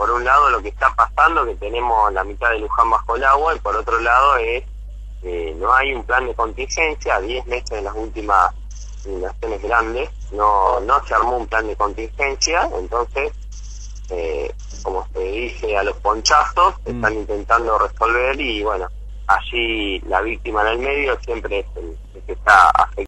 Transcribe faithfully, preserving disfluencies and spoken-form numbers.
por un lado lo que está pasando, que tenemos la mitad de Luján bajo el agua, y por otro lado es que no hay un plan de contingencia. Diez meses en las últimas inundaciones grandes, no, no se armó un plan de contingencia, entonces, eh, como se dice, a los ponchazos mm. están intentando resolver, y bueno, allí la víctima en el medio siempre es el, el que está afectado.